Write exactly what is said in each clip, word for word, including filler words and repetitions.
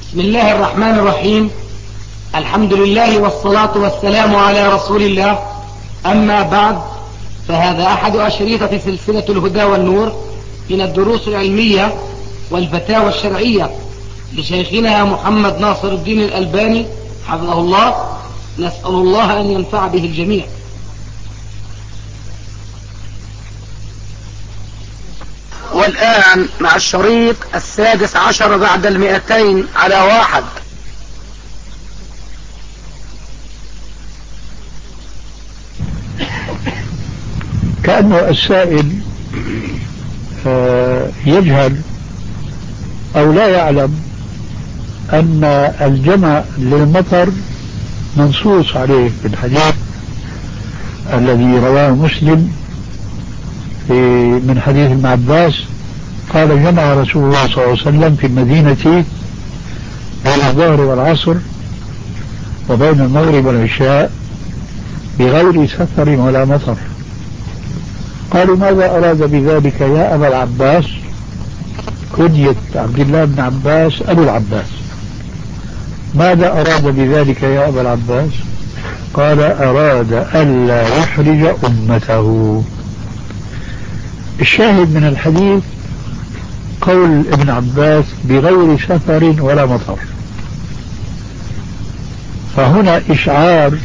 بسم الله الرحمن الرحيم. الحمد لله والصلاة والسلام على رسول الله. أما بعد، فهذا أحد أشريطة سلسلة الهدى والنور من الدروس العلمية والفتاوى الشرعية لشيخنا محمد ناصر الدين الألباني حفظه الله. نسأل الله أن ينفع به الجميع. والآن مع الشريط السادس عشر بعد المئتين على واحد. كأنه السائل يجهل أو لا يعلم أن الجمع للمطر منصوص عليه في الحديث الذي رواه مسلم من حديث ابن عباس قال: جمع رسول الله صلى الله عليه وسلم في المدينة بين الظهر والعصر وبين المغرب والعشاء بغير سفر ولا مطر. قالوا: ماذا أراد بذلك يا أبا العباس؟ كنية عبد الله بن عباس أبو العباس. ماذا أراد بذلك يا أبا العباس؟ قال: أراد ألا يحرج أمته. الشاهد من الحديث قول ابن عباس بغير سفر ولا مطر، فهنا إشعار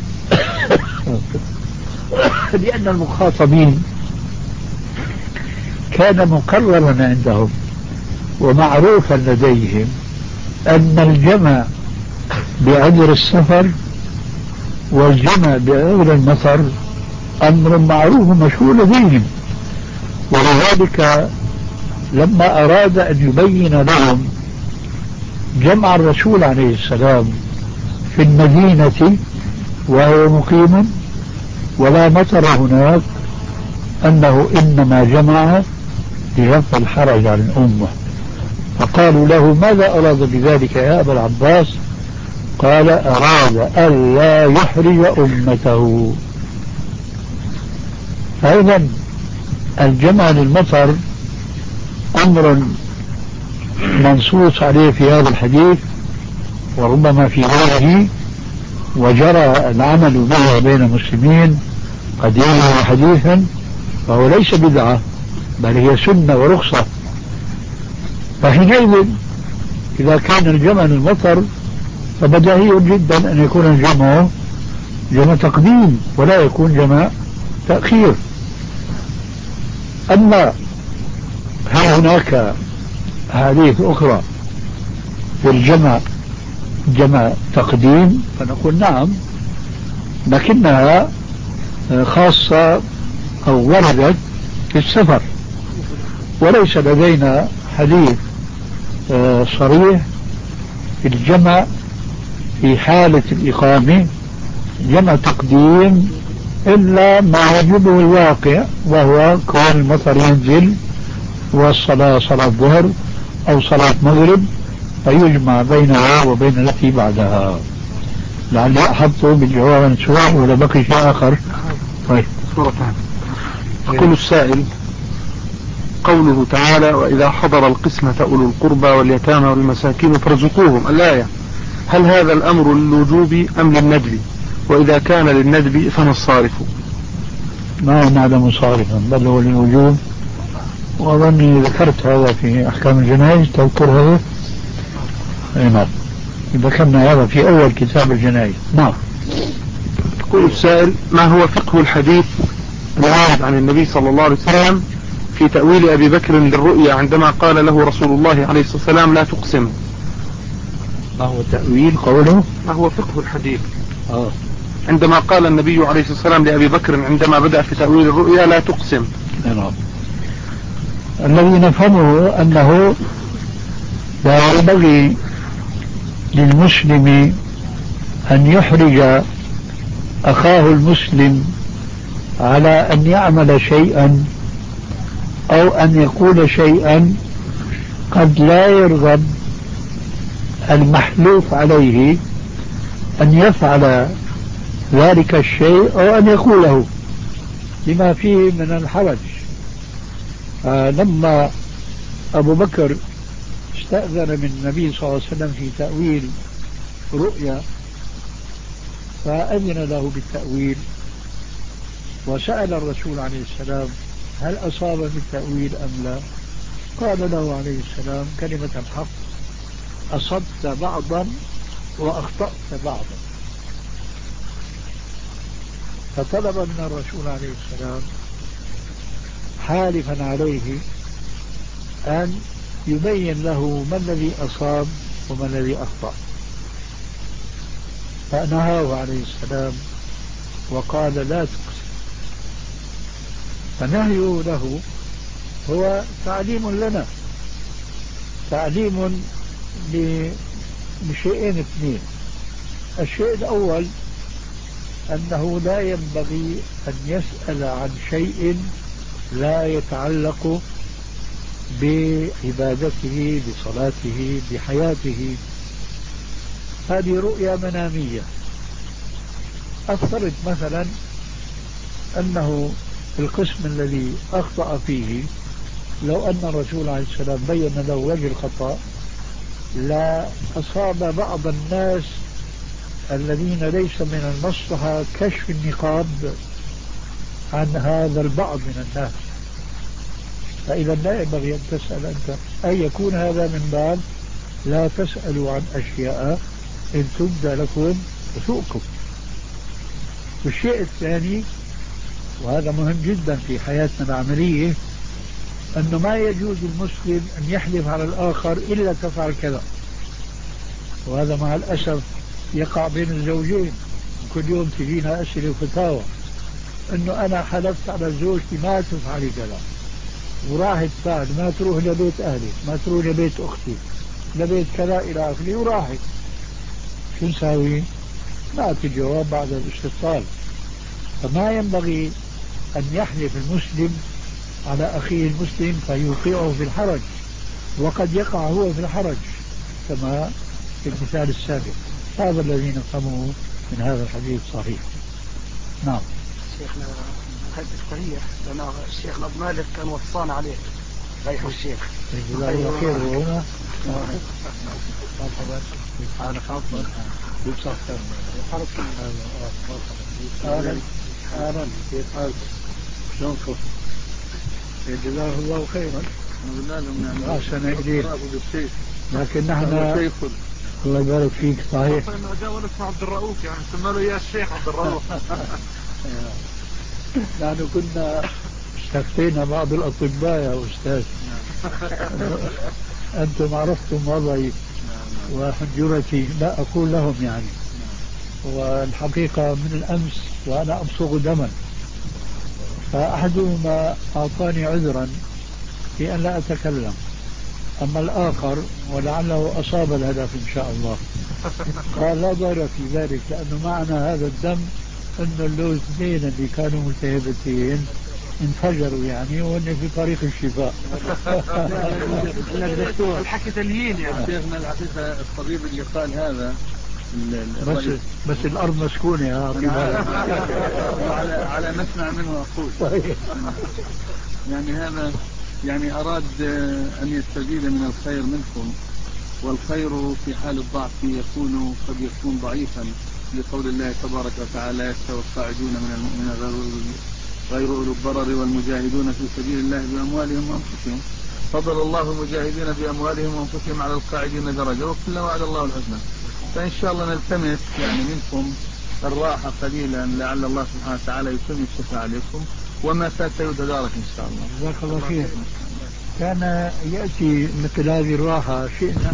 لأن المخاطبين كان مقررا عندهم ومعروفا لديهم أن الجمع بعذر السفر والجمع بعذر المطر أمر معروف مشهور لديهم، ولذلك لما أراد أن يبين لهم جمع الرسول عليه السلام في المدينة وهو مقيم ولا مطر هناك أنه إنما جمع لرفع الحرج عن الأمة، فقالوا له: ماذا أراد بذلك يا أبا العباس؟ قال: أراد ألا يحرج أمته. أيضا الجمع للمطر أمر منصوص عليه في هذا الحديث وربما في غيره، وجرى العمل به بين المسلمين قديما وحديثا، فهو ليس بدعة بل هي سنة ورخصة. فحينئذ إذا كان الجمع للمطر فبديهي جدا أن يكون الجمع جمع تقديم ولا يكون جمع تأخير. أما هل هناك حديث أخرى في الجمع جمع تقديم؟ فنقول نعم، لكنها خاصة أو وردت في السفر، وليس لدينا حديث صريح في الجمع في حالة الإقامة جمع تقديم إلا ما يجبه الواقع، وهو كون المطر ينزل والصلاة صلاة ظهر أو صلاة مغرب فيجمع بينها وبين التي بعدها. لعلي أحطه بالجواب عن السؤال ولا بقي شيء آخر؟ طيب. يقول السائل: قوله تعالى: وإذا حضر القسمة أولو القربى واليتامى والمساكين فارزقوهم، الآية، هل هذا الأمر للوجوب أم للندب؟ وإذا كان للندب فما الصارف؟ ما نعلم صارفا بل هو للوجوب، وأظني ذكرت هذا في أحكام الجنائز. تذكر هذا؟ نعم، ذكرنا هذا في أول كتاب الجنائز. نعم. يقول السائل: ما هو فقه الحديث الوارد عن النبي صلى الله عليه وسلم في تأويل أبي بكر للرؤيا عندما قال له رسول الله عليه الصلاة والسلام: لا تقسم؟ ما هو تأويل قوله؟ ما هو فقه الحديث آه. عندما قال النبي عليه الصلاة والسلام لأبي بكر عندما بدأ في تأويل الرؤيا: لا تقسم؟ نعم. الذي نفهمه أنه لا ينبغي للمسلم أن يحرج أخاه المسلم على أن يعمل شيئا أو أن يقول شيئا قد لا يرغب المحلوف عليه أن يفعل ذلك الشيء أو أن يقوله لما فيه من الحرج. لما أبو بكر استأذن من النبي صلى الله عليه وسلم في تأويل رؤيا، فأذن له بالتأويل، وسأل الرسول عليه السلام هل أصاب بالتأويل أم لا؟ قال له عليه السلام كلمة الحق: أصبت بعضا وأخطأت بعضا. فطلب من الرسول عليه السلام حالفا عليه أن يبين له ما الذي أصاب وما الذي أخطأ، فنهاه عليه السلام وقال لا تقسم. فنهيه له هو تعليم لنا، تعليم لشيئين اثنين. الشيء الأول أنه لا ينبغي أن يسأل عن شيء لا يتعلق بعبادته، بصلاته، بحياته. هذه رؤيا منامية. أفترض مثلا أنه في القسم الذي أخطأ فيه لو أن الرسول عليه السلام بين له وجه الخطأ لا أصاب بعض الناس الذين ليس من المصلحة كشف النقاب عن هذا البعض من الناس. فإذا لا ينبغي أن تسأل أنت، أي يكون هذا من باب لا تسألوا عن أشياء إن تبدى لكم تسؤكم. والشيء الثاني، وهذا مهم جدا في حياتنا العملية، أنه ما يجوز المسلم أن يحلف على الآخر إلا تفعل كذا. وهذا مع الأسف يقع بين الزوجين، كل يوم تجينا أسئلة وفتاوى أنه أنا حلفت على زوجتي ما تفعلي كذا، وراحت بعد ما تروح لبيت أهلي، ما تروح لبيت أختي، لبيت كذا إلى آخره، وراحت. شو نساوي؟ نأتي جواب بعد الاستفصال. فما ينبغي أن يحلف المسلم على أخيه المسلم فيوقعه في الحرج، وقد يقع هو في الحرج كما في المثال السابق. هذا الذي نفهمه من هذا الحديث صحيح. نعم. شيخنا هذا الصحيح، لأن الشيخ أبو مالك كان وصان عليه رايح الشيخ. جزاه الله خير. وهنا أنا خاصة بصحة أهلا أهلا، كيف حالك؟ شلونكم؟ جزاه الله خيرا. قلنا لهم يعني عشان إليك، بالشيخ، لكن نحن الله يبارك فيك. صحيح انه جاء ولد عبد الرؤوف، يعني سموا يا الشيخ عبد الرؤوف. نحن كنا استفتينا بعض الأطباء يا أستاذ. أنتم عرفتم وضعي وحنجرتي، لا أقول لهم يعني. والحقيقة من الأمس وأنا أبصغ دما، فأحدهما أعطاني عذرا في أن لا أتكلم، أما الآخر ولعله أصاب الهدف إن شاء الله قال لا ضير في ذلك، لأنه معنى هذا الدم أن اللوزتين اللي كانوا ملتهبتين انفجروا يعني، وأن في طريق الشفاء. الحكي تليين يا شيخنا. الحقيقة الطبيب اللي قال هذا بس بس الأرض مسكونة يا على على مسمع منه أقول. يعني هذا يعني أراد أن يستزيد من الخير منكم، والخير في حال الضعف يكون قد يكون ضعيفا، لقول الله تبارك وتعالى يستوي القاعدون من المؤمنين غير أولي الضرر والمجاهدون في سبيل الله بأموالهم وأنفسهم، فضل الله المجاهدين بأموالهم وأنفسهم على القاعدين درجة، وكلا وعد الله الحسنى. فإن شاء الله نلتمس يعني منكم الراحة قليلا، لعل الله سبحانه وتعالى يتم الشفاء عليكم، وما فات يتدارك إن شاء الله. جزاك الله خير. كان يأتي مثل هذه الراحة شئنا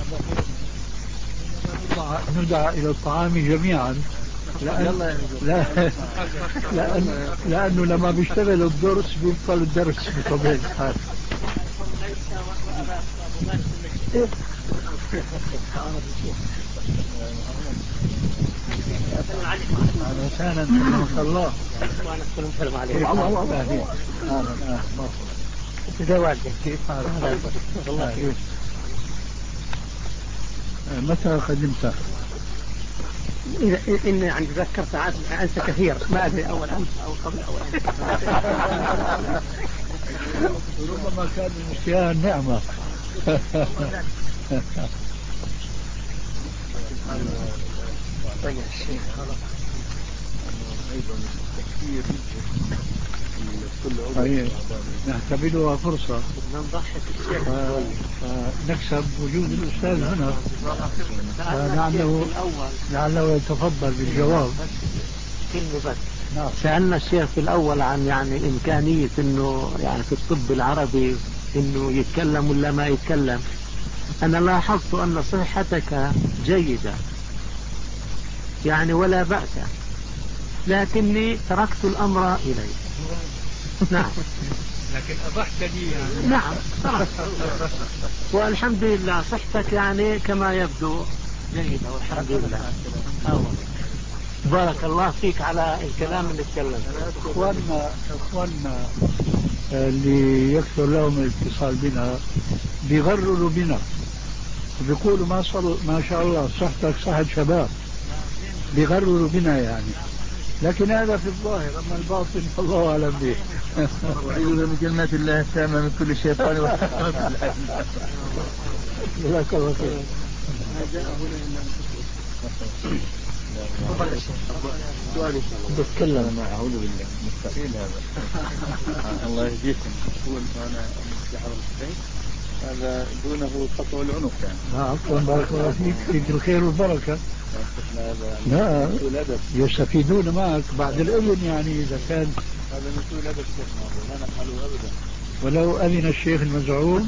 ندعى إلى الطعام جميعا، لأن لا لأن لأنه لما بيشتغل الدرس بيبطل الدرس بطبيعة الحال. أهلا وسهلا، حياك الله. السلام عليكم. أهلا أهلا مرحبا. كيف حالك؟ الله خير. متى قدمت؟ إذا إني يعني تذكر ساعات أنسى كثير، ما أدري أول أمس أو قبل أول أمس. ربما كان النسيان نعمة نعتبرها فرصة فنكسب وجود الأستاذ هنا، فلعله لعله يتفضل بالجواب. كلمة بس. نعم. سألنا الشيخ في الأول عن يعني إمكانية إنه يعني في الطب العربي إنه يتكلم ولا ما يتكلم. أنا لاحظت أن صحتك جيدة يعني ولا بأس، لكني تركت الأمر إليك. نعم. لكن أضحت لي يعني. نعم صراحة. والحمد لله صحتك يعني كما يبدو جيدة والحمد لله. أولا. بارك الله فيك على الكلام اللي تكلمت. اخواننا اخواننا اللي يكثر لهم الاتصال بنا بيغرروا بنا وبيقولوا ما صل... ما شاء الله صحتك صحة شباب، بيغرروا بنا يعني، لكن هذا في الظاهر، اما الباطن فالله اعلم به. أعوذ بكلمات الله التامة من كل شيطان وشيطان. جزاك الله خير. بتكلم ما أعوذ بالله مستحيل هذا. الله يهديكم. هو أنا مستحيل الحين هذا دونه خطوة العنق يعني. عفوا بارك الله فيك، فيك الخير والبركة. لا يستفيدون معك بعد الإذن يعني إذا كان هذا مثل أدب شيخنا لا نفعله أبدا ولو أذن الشيخ المزعوم.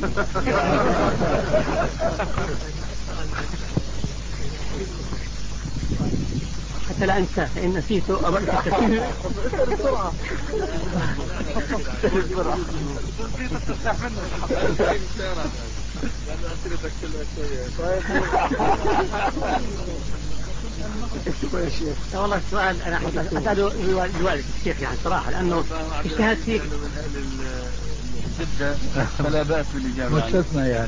حتى لا أنسى فإن نسيته أردت كثير. بسرعة. والله السؤال أنا أسأله لوالد الشيخ يعني صراحة لأنه اجتهد فيك. جدة فلا بأس بالإجابة. مستثنى يعني.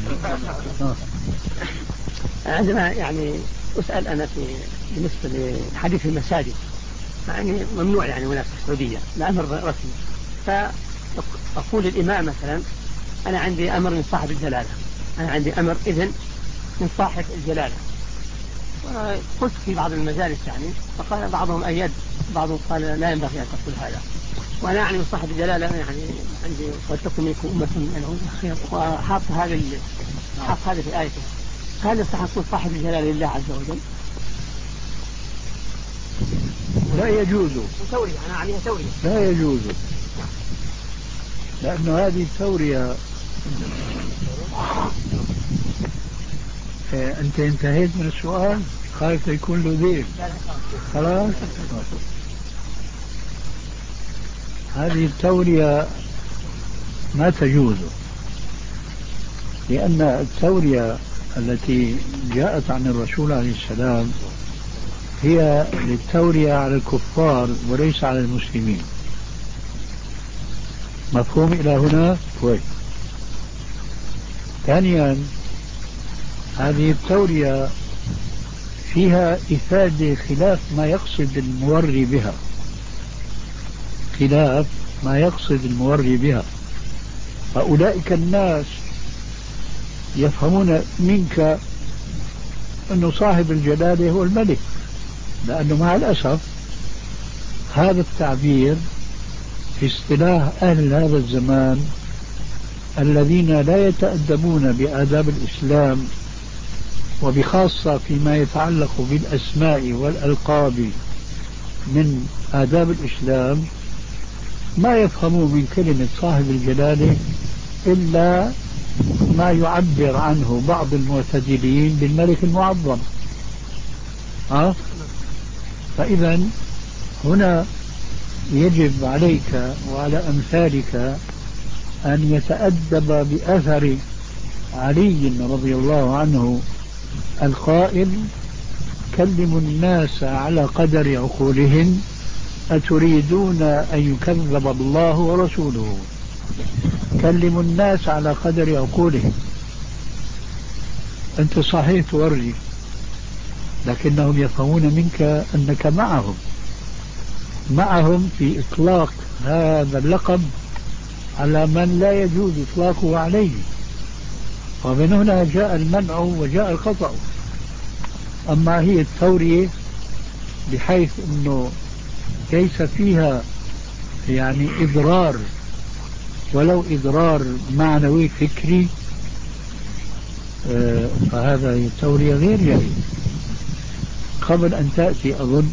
عندما يعني أسأل أنا في بالنسبة لحديث المساجد يعني ممنوع يعني هنا في السعودية الأمر رسمي، فأقول الإمام مثلا أنا عندي أمر من صاحب الجلالة، أنا عندي أمر إذن من صاحب الجلالة. قلت في بعض المجالس يعني فقال بعضهم أيد بعضهم قال لا ينبغي أن تقول هذا، وأنا يعني من صاحب الجلالة يعني عندي واتقوا منكم أمة منهم خير، وحاط هذا حاط هذا في آيته. هل يصح أن يكون صاحب الجلالة لله عز وجل؟ لا يجوز. تورية أنا عليها تورية. لا يجوز لأنه هذه التورية أنت انتهيت من السؤال، خايف يكون له ذيل. خلاص هذه التورية ما تجوز، لأن التورية التي جاءت عن الرسول عليه السلام هي للتورية على الكفار وليس على المسلمين. مفهوم إلى هنا؟ كويس. ثانيا هذه التورية فيها إفادة خلاف ما يقصد الموري بها، خلاف ما يقصد الموري بها. فأولئك الناس يفهمون منك أنه صاحب الجلالة هو الملك، لأنه مع الأسف هذا التعبير في اصطلاح أهل هذا الزمان الذين لا يتأدبون بآداب الإسلام، وبخاصة فيما يتعلق بالأسماء والألقاب من آداب الإسلام، ما يفهموا من كلمة صاحب الجلالة إلا ما يعبر عنه بعض المعتدلين بالملك المعظم. أه؟ فإذا هنا يجب عليك وعلى أمثالك أن يتأدب بأثر علي رضي الله عنه القائل: كلموا الناس على قدر عقولهم أتريدون أن يكذب الله ورسوله. كلموا الناس على قدر عقولهم. أنت صحيح توري، لكنهم يفهمون منك أنك معهم معهم في إطلاق هذا اللقب على من لا يجوز إطلاقه عليه. ومن هنا جاء المنع وجاء الخطأ. أما هي التورية بحيث أنه ليس فيها يعني إضرار ولو إضرار معنوي فكري، آه فهذا التورية غير جائز. قبل أن تأتي أظن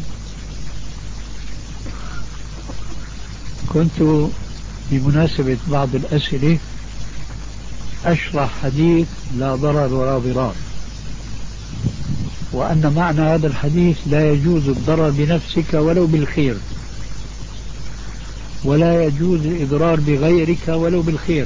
كنت بمناسبة بعض الأسئلة أشرح حديث لا ضرر ولا ضرار، وأن معنى هذا الحديث لا يجوز الضرر بنفسك ولو بالخير، ولا يجوز الإضرار بغيرك ولو بالخير.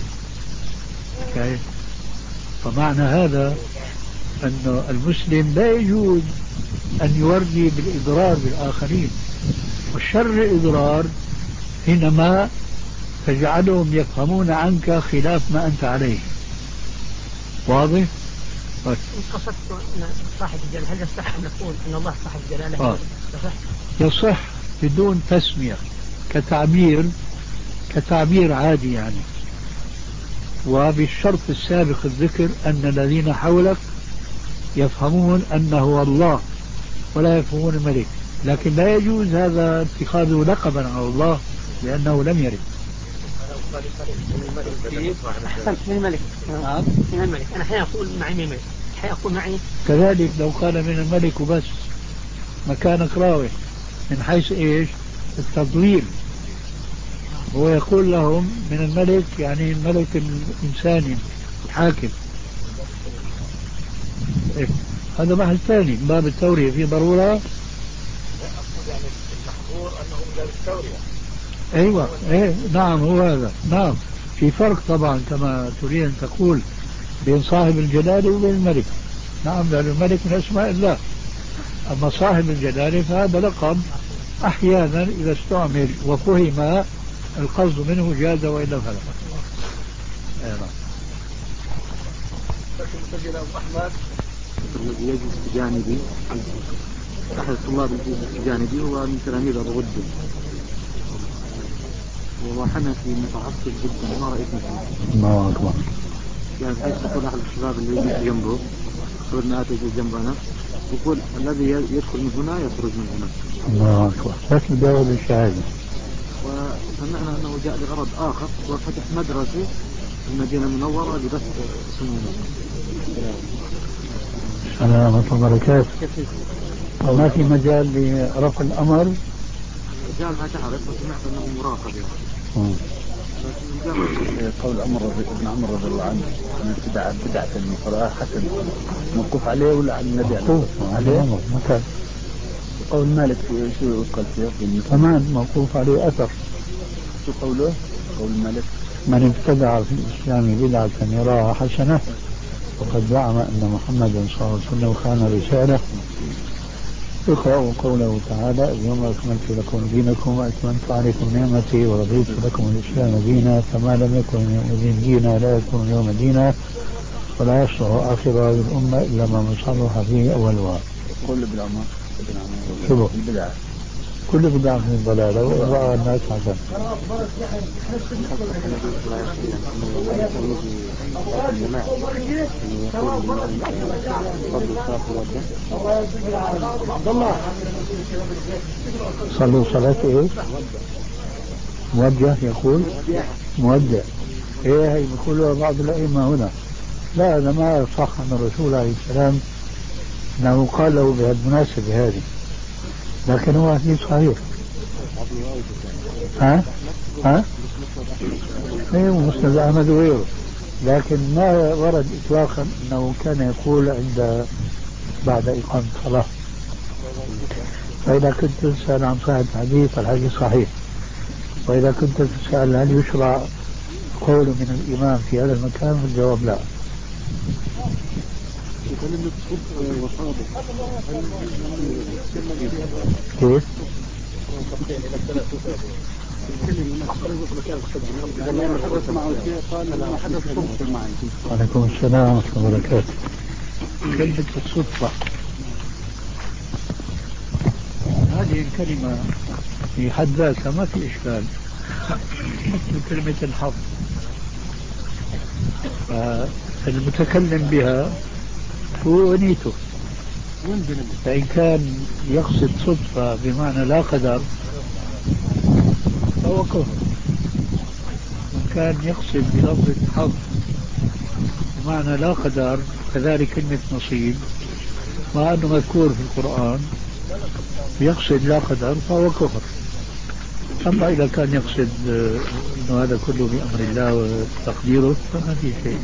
فمعنى هذا أن المسلم لا يجوز أن يوري بالإضرار بالآخرين، والشر الإضرار حينما تجعلهم يفهمون عنك خلاف ما أنت عليه. واضح؟ قصدت صاحب الجلالة، هل يصح أن نقول أن الله صاحب الجلالة؟ آه. يصح بدون تسمية، كتعبير كتعبير عادي يعني، وبالشرط السابق الذكر أن الذين حولك يفهمون أنه هو الله ولا يفهمون الملك، لكن لا يجوز هذا اتخاذه لقبا على الله لأنه لم يرد. أحسنت من الملك. نعم من الملك. أنا حين أقول معي من الملك حين أقول معي كذلك لو قال من الملك وبس مكانك راوح من حيث إيش التضليل. هو يقول لهم من الملك يعني الملك الإنساني الحاكم. إيه؟ هذا بحث ثاني من باب التورية في ضرورة. ايوه ايه نعم هو هذا. نعم في فرق طبعا كما تريد ان تقول بين صاحب الجلالة وبين الملك. نعم لأن الملك من اسماء الله، اما صاحب الجلالة فهذا لقب احيانا اذا استعمل وفهم القصد منه جاز والا فلا. ايه نعم. الذي يجلس بجانبي أحد الطلاب اللي يجلس بجانبي هو من تلاميذ أبو غدة، وهو حنفي متعصب جدا ما رأيت مثله. الله أكبر. يعني حيث يقول أحد الشباب اللي يجلس جنبه صرنا آتي جنبنا يقول الذي يدخل من هنا يخرج من هنا. الله أكبر. شكل داود الشهادة. وسمعنا أنه جاء لغرض آخر وفتح مدرسة في المدينة المنورة لبث سمومه. سلامة وبركاته. وما في مجال لرفع الأمر؟ جاء ما تعرف وسمعت أنه مراقب يعني. قول عمر ابن عمر رضي الله عنه من ابتدع بدعة من قراءة حسن موقوف عليه ولا على النبي موقوف عليه؟ مكان. قول مالك شو قال فيه؟ كمان موقوف عليه أثر. شو قوله؟ قول مالك من ابتدع في الإسلام بدعة يراها حسنة وقد زعم أن محمدا صلى الله عليه وسلم خان رسالة. اقرأوا قوله تعالى اليوم أكملت لكم دينكم وأتممت عليكم نعمتي ورضيت لكم الإسلام دينا فما لم يكن يومئذ دينا لا يكون يوم دينا ولا يصلح آخر هذه الأمة إلا ما صلح فيه أولها. قول ابن عمر شو البدعة كل بدعة من الضلالة ورأى الناس حسن. صلوا صلاة ايه؟ موجه يقول موجه ايه هي بيقولوا بعض الأئمة هنا. لا هذا ما صح عن الرسول عليه السلام انه قال له بهالمناسبة هذه، لكن هو حديث صحيح. ها؟ ها؟ ايه مسند احمد وغيره، لكن ما ورد اطلاقا انه كان يقول عند بعد اقامة الصلاة. فاذا كنت تسأل عن صحة الحديث الحديث صحيح، واذا كنت تسأل هل يشرع قول من الامام في هذا المكان فالجواب لا. كيف؟ وعليكم السلام ورحمة الله وبركاته. كلمة الصدفة هذه الكلمة في حد ذاتها ما في إشكال، مثل كلمة الحظ. المتكلم بها هو ونيته. فإن كان يقصد صدفة بمعنى لا قدر فهو كفر، وإن كان يقصد بلفظ حظ بمعنى لا قدر كذلك كلمة نصيب مع أنه مذكور في القرآن يقصد لا قدر فهو كفر. أما إذا كان يقصد أنه هذا كله بأمر الله وتقديره فما في شيء.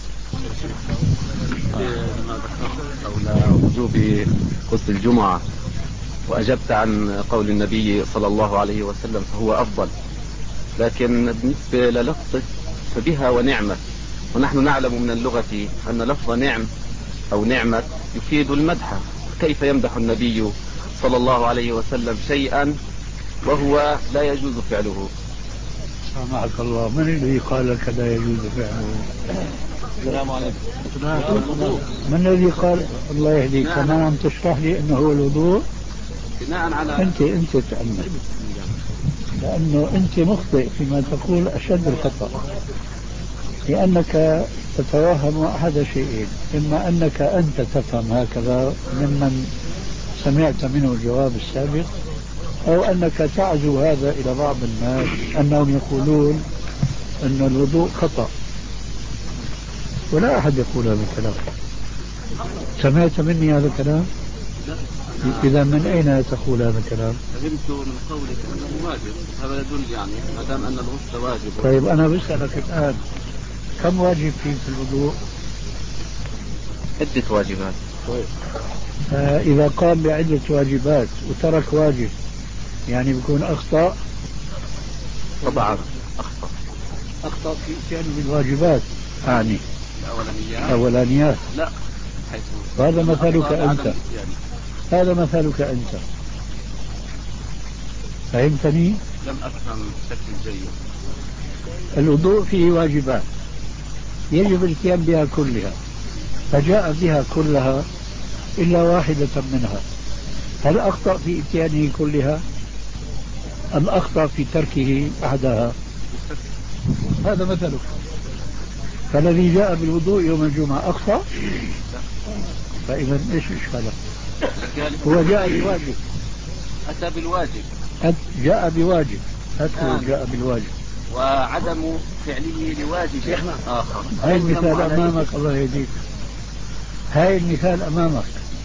حول وجوب غسل الجمعة وأجبت عن قول النبي صلى الله عليه وسلم فهو أفضل، لكن بالنسبة للفظ فبها ونعمة، ونحن نعلم من اللغة أن لفظ نعم أو نعمة يفيد المدح. كيف يمدح النبي صلى الله عليه وسلم شيئا وهو لا يجوز فعله؟ سامحك الله، من الذي قال لك لا يجوز فعله؟ السلام عليكم. من الذي قال؟ الله يهديك، كمان عم تشرح لي انه هو الوضوء بناء على انت انت تأمل، لانه انت مخطئ فيما تقول اشد الخطأ، لانك تتوهم احد شيئين: اما انك انت تفهم هكذا ممن سمعت منه الجواب السابق، او انك تعزو هذا الى بعض الناس انهم يقولون ان الوضوء خطأ، ولا أحد يقول هذا الكلام. سمعت مني هذا الكلام؟ إذا من أين تقول هذا الكلام؟ فهمت من قولك أنه واجب، هذا يدل يعني ما دام أن الغسل واجب. طيب أنا بسألك الآن، كم واجب فيه في الوضوء؟ عدة واجبات. آه إذا قام بعدة واجبات وترك واجب يعني بيكون أخطأ؟ طبعا أخطأ. أخطأ في إتيانه بالواجبات يعني الأولانيات؟ أولانيات لا، حيث هذا مثلك أنت، هذا مثلك أنت، فهمتني؟ لم أفهم بشكل جيد. الوضوء فيه واجبات يجب الاتيان بها كلها، فجاء بها كلها إلا واحدة منها، هل أخطأ في إتيانه كلها أم أخطأ في تركه أحدها؟ هذا مثلك. فالذي جاء بالوضوء يوم الجمعة أخطأ؟ فإذا إيش إشكاله؟ هو جاء بواجب، أتى بالواجب، جاء بواجب، أدخل جاء بالواجب وعدم فعله لواجب آخر. هاي المثال أمامك، الله يهديك، هاي المثال أمامك.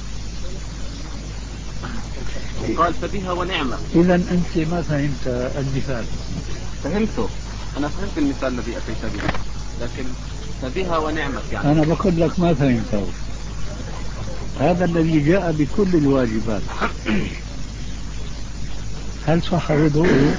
قال فبها ونعمة. إذا أنت ما فهمت المثال. فهمته، أنا فهمت المثال الذي أتيت به، لكن فبها ونعمة يعني أنا بقول لك ما فهمته. هذا الذي جاء بكل الواجبات هل صح وضوءه؟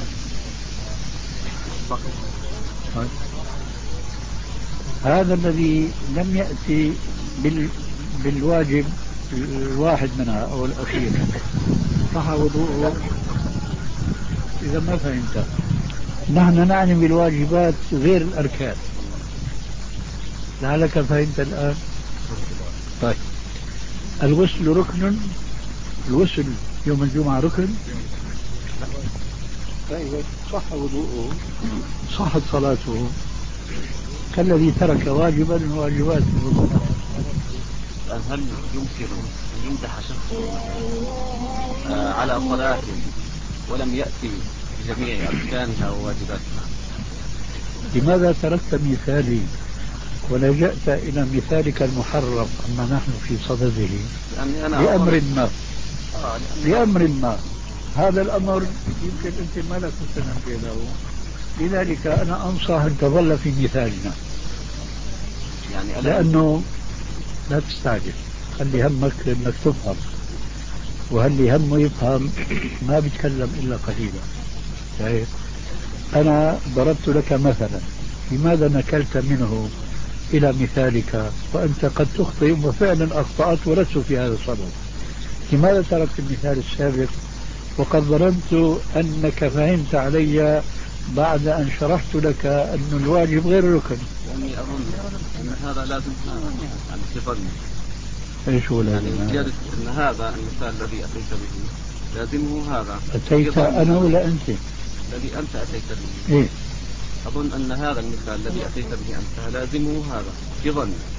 هذا الذي لم يأتي بال... بالواجب الواحد منها أو الأخير صح وضوءه؟ إذا ما فهمت، نحن نعني بالواجبات غير الأركان، لعلك فهمت الآن. طيب الغسل ركن، الغسل يوم الجمعة ركن. طيب صح وضوءه، صحت صلاته كالذي ترك واجبا من واجبات الوضوء. هل يمكن أن يمدح شخص على صلاة ولم يأتي بجميع أركانها وواجباتها؟ لماذا تركت مثالي ولجأت إلى مثالك المحرم أما نحن في صدده؟ لأمر ما، لأمر ما، هذا الأمر يمكن أنت ما لك متنبه له، لذلك أنا أنصح أن تظل في مثالنا، يعني لأنه لا تستعجل، خلي همك أنك تفهم، وهل همه يفهم ما بيتكلم إلا قليلا. طيب أنا ضربت لك مثلا، لماذا نكلت منه إلى مثالك وأنت قد تخطئ وفعلا أخطأت ولست في هذا الصدد؟ لماذا تركت المثال السابق وقد ظننت أنك فهمت علي بعد أن شرحت لك أن الواجب غير ركن؟ لأني أظن أن هذا لازم يعني تظن ايش هو يعني لازم زيادة أن هذا المثال الذي أتيت به لازمه هذا. أتيت أنا ولا أنت؟ الذي أنت أتيت به. إيه؟ أظن أن هذا المثال الذي أتيت به أنت لازمه هذا في ظني.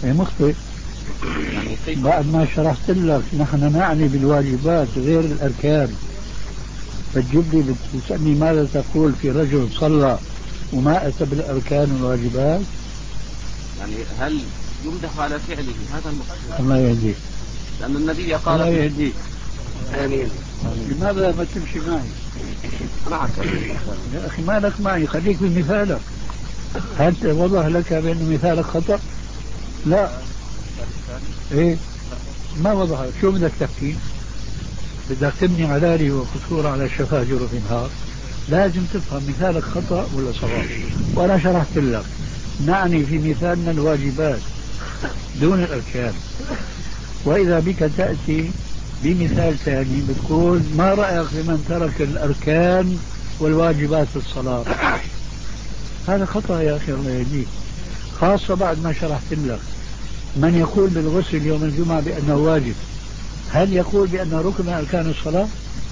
هي مخطئ. بعد ما شرحت لك نحن نعني بالواجبات غير الأركان، فتجيب لي بتسألني ماذا تقول في رجل صلى وما أتى بالأركان والواجبات؟ يعني هل يمدح على فعله؟ هذا المقصود. الله يهديك. لأن النبي قال الله يهديك. آمين. لماذا ما تمشي معي؟ معك يا أخي مالك معي، خليك بمثالك. هل وضح لك بأن مثالك خطأ؟ لا. إيه؟ ما وضح. شو بدك تحكي؟ بدك تبني علالي وقصور على شفا جرف نهار. لازم تفهم مثالك خطأ ولا صواب. وأنا شرحت لك نعني في مثالنا الواجبات دون الأركان. وإذا بك تأتي بمثال ثاني بتقول ما رأيك بمن ترك الأركان والواجبات في الصلاة؟ هذا خطأ يا أخي الله يهديك، خاصة بعد ما شرحت لك. من يقول بالغسل يوم الجمعة بأنه واجب، هل يقول بأنه ركن من أركان الصلاة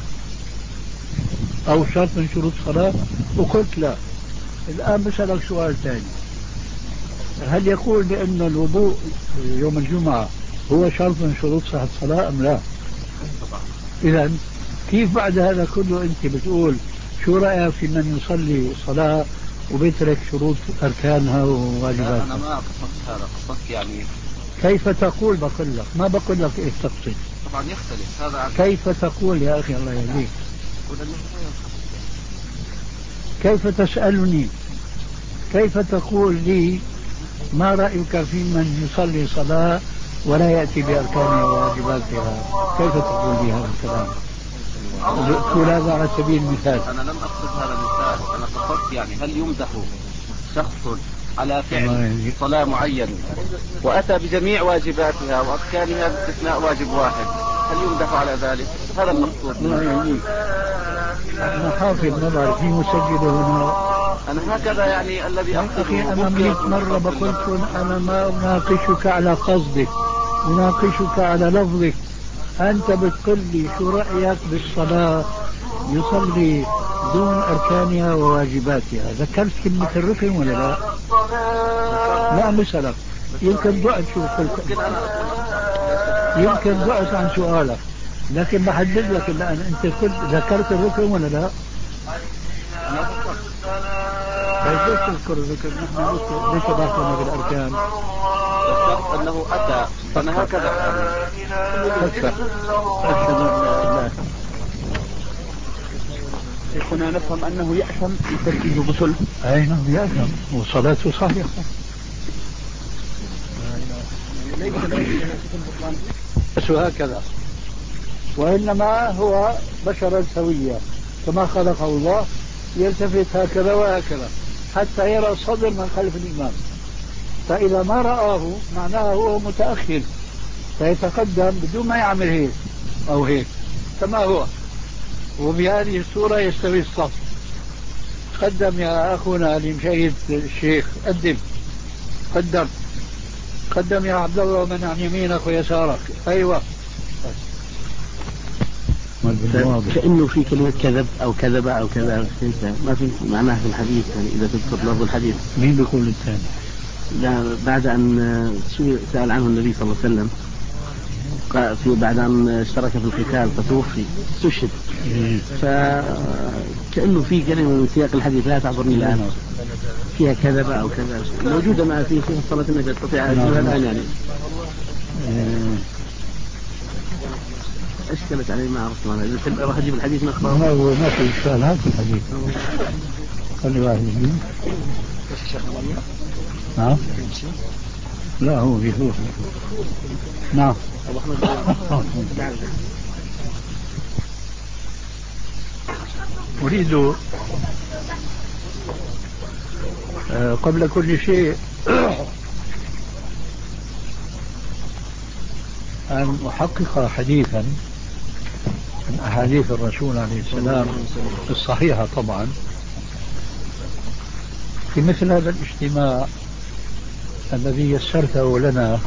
أو شرط من شروط الصلاة؟ وقلت لا. الآن بسألك سؤال ثاني، هل يقول بأن الوضوء يوم الجمعة هو شرط من شروط صحة الصلاة أم لا؟ إذا كيف بعد هذا كله أنت بتقول شو رأيك في من يصلي صلاة وبيترك شروط أركانها وواجباتها؟ أنا ما قصدت هذا، قصدت يعني كيف تقول؟ بقول لك ما بقول لك إيش تقصد. طبعا يختلف هذا عن كيف تقول يا أخي الله يهديك؟ كيف تسألني؟ كيف تقول لي ما رأيك في من يصلي صلاة ولا يأتي بأركانها وواجباتها؟ كيف تقول لي هذا الكلام؟ تقول هذا على سبيل المثال. أنا لم أقصد هذا المثال، أنا قصدت يعني هل يمدح شخص على فعل صلاة معين وأتى بجميع واجباتها وأركانها باستثناء واجب واحد، هل يمدح على ذلك؟ هذا المقصود. أنا حافظ نظر في مسجل هنا. أنا هكذا يعني الذي أقصده. أخي أنا مئة مرة بقول أنا ما أناقشك على قصدك، أناقشك على لفظك. أنت بتقول لي شو رأيك بالصلاة يصلي دون أركانها وواجباتها؟ ذكرت كلمة الركن ولا لا؟ لا مثلا يمكن ضعت شو قلت، يمكن ضعت عن سؤالك، لكن بحدد لك الآن أنت قلت ذكرت الركن ولا لا؟ طيب ليش تذكر الركن؟ نحن ليش دخلنا بالأركان؟ ذكرت أنه أتى، أنا هكذا أكثر أكثر. كنا نفهم أنه يأثم في تركيز الغسل. أي نعم يأثم وصلاته صحيحة. بس هكذا، وإنما هو بشرا سويا كما خلقه الله، يلتفت هكذا وهكذا حتى يرى الصدر من خلف الإمام، فإذا ما رآه معناه هو متأخر فيتقدم بدون ما يعمل هيك أو هيك كما هو، وبهذه الصورة يستوي الصف. قدم يا أخونا لمشاهد الشيخ، قدم قدم قدم يا عبد الله، ومن عن يمينك ويسارك. أيوة. كأنه في كلمة كذب أو كذبة أو كذا، ما في معناه في الحديث يعني إذا تذكر لفظ الحديث. مين بيقول الثاني؟ لا بعد أن سأل عنه النبي صلى الله عليه وسلم في بعد أن اشترك في القتال فتوفي استشهد، فكأنه في كلمة من سياق الحديث لا تعبرني الآن فيها كذبة أو كذا موجودة مع في صلاة النبي، أستطيع أن أقولها الآن يعني. أشكلت علي ما عرفت معناها. إذا تحب أروح أجيب الحديث نقرأه. ما هو ما في إشكال، هات الحديث. خلي واحد يجيب. نعم. لا هو بيروح. نعم. أريد قبل كل شيء أن أحقق حديثا من أحاديث الرسول عليه السلام الصحيحة طبعا في مثل هذا الاجتماع الذي يسرته لنا.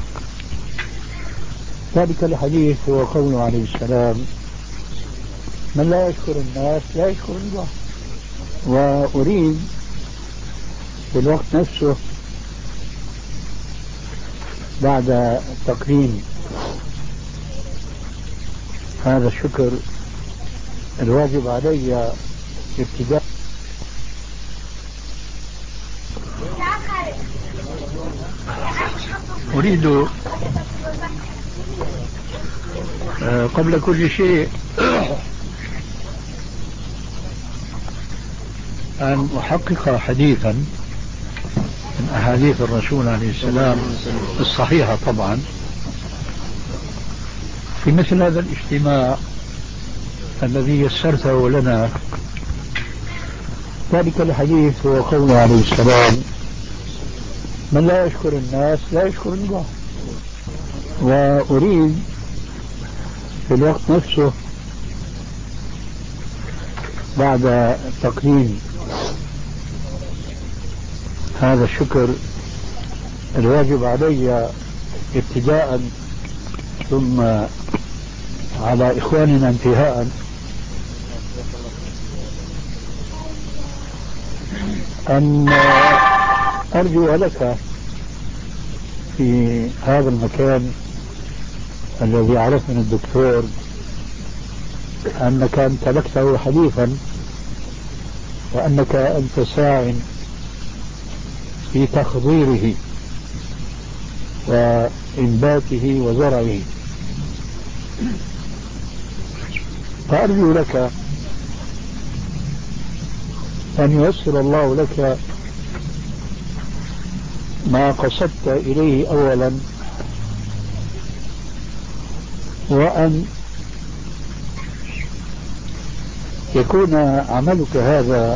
ذلك الحديث هو قوله عليه السلام: من لا يشكر الناس لا يشكر الله. وأريد في الوقت نفسه بعد تقديم هذا الشكر الواجب علي ابتداء أريد قبل كل شيء أن أحقق حديثا من أحاديث الرسول عليه السلام الصحيحة طبعا في مثل هذا الاجتماع الذي يسرته لنا. ذلك الحديث هو قوله عليه السلام: من لا يشكر الناس لا يشكر الله. وأريد في الوقت نفسه بعد تقديم هذا الشكر الواجب علي ابتداء ثم على إخواننا انتهاء أن أرجو لك في هذا المكان الذي عرفني الدكتور أنك أنت لكته حديثا وأنك أنت ساع في تخضيره وإنباته وزرعه، فأرجو لك أن ييسر الله لك ما قصدت إليه أولا، وأن يكون عملك هذا